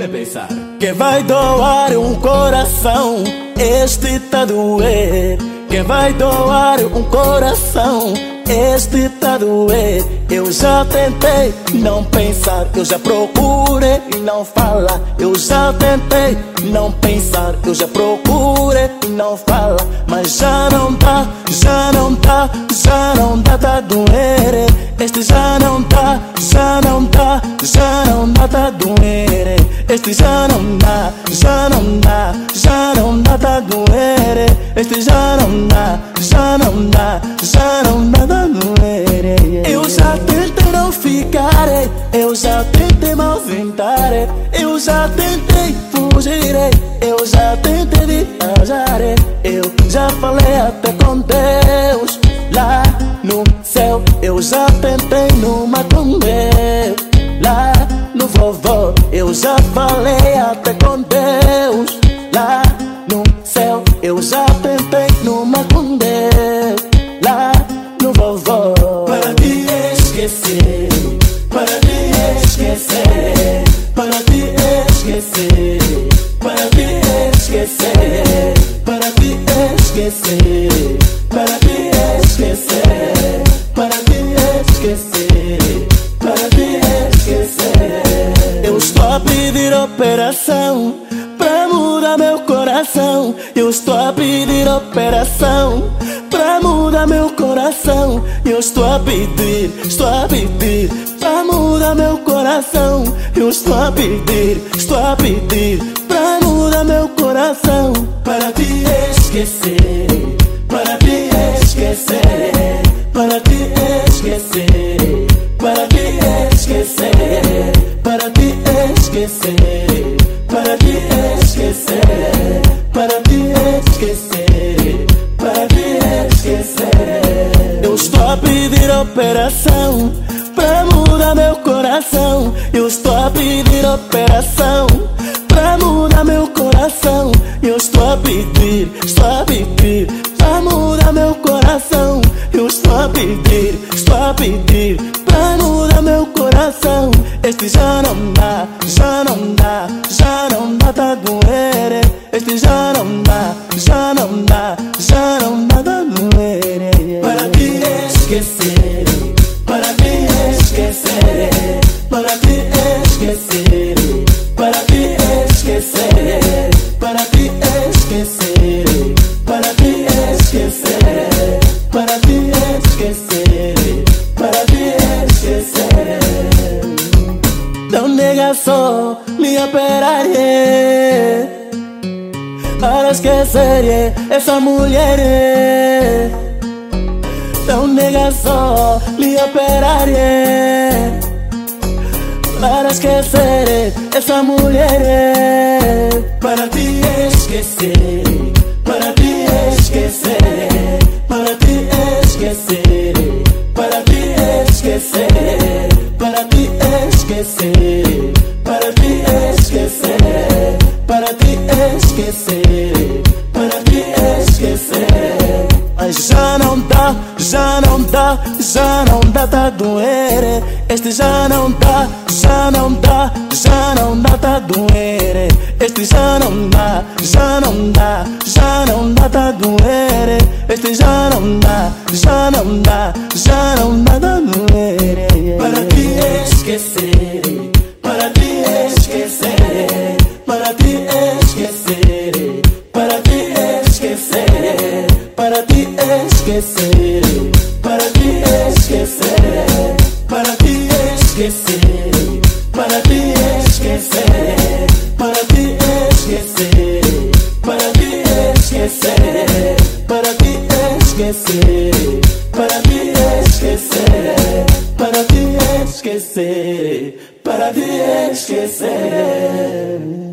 nem pensar. Quem vai doar um coração, este tá a doer. Quem vai doar um coração, este tá a doer. Eu já tentei não pensar, eu já procurei não falar. Eu já tentei não pensar, eu já procurei não falar. Mas já não dá, já não dá, já não dá, tá a doer. Este já não dá, já não dá, já não dá, tá a doer. Este já não dá, já não dá, já não dá, tá a doer. Este já não dá, já não dá, já não dá, tá a doer. Eu já tentei não ficar, eu já tentei mal inventar, eu já tentei fugir, eu já tentei viajar, eu já falei até com Deus lá no céu. Eu já tentei numa com Deus lá no vovó. Eu já falei até com Deus lá no céu. Eu já tentei numa com Deus lá no vovó. Para te esquecer, para te esquecer, para te esquecer, para te esquecer, para te esquecer, para te esquecer, para te esquecer, para te esquecer. Eu estou a pedir operação pra mudar meu coração. Eu estou a pedir operação pra mudar meu coração. Eu estou a pedir pra mudar meu coração. Eu estou a pedir pra mudar meu coração. Para te esquecer, para te esquecer, para te esquecer, para te esquecer, para te esquecer, para te esquecer, para te esquecer, para te esquecer. Eu estou a pedir operação pra mudar meu coração. Eu estou a pedir operação pra mudar meu coração. Eu estou a pedir pra mudar meu coração. Eu estou a pedir pra mudar meu coração. Este já não dá, já não dá, já não dá, tá a doer. Este já não dá, já não dá, já não dá, tá a doer. Para te esquecer, para te esquecer, para te esquecer, para te esquecer, para te esquecer, para te esquecer, para te esquecer, para te esquecer. Não nega só me operar para esquecer essa mulher. Não nega só me operar para esquecer essa mulher. Para te esquecer, para te esquecer, para te esquecer, para te esquecer, para te esquecer, para te esquecer, para te esquecer, para te esquecer. Mas já não dá, já não dá, já não dá, tá a doer. Este já não dá, já não dá, já não dá, tá a doer. Este já não dá, já não dá, já não dá, tá a doer. Este já não dá, já não dá, já não dá, tá a doer. Para te esquecer, para te esquecer, para te esquecer, para te esquecer, para te esquecer, para te esquecer, para te esquecer, para te esquecer, para te esquecer, para te esquecer, para te esquecer, para te esquecer, para te esquecer, para te esquecer.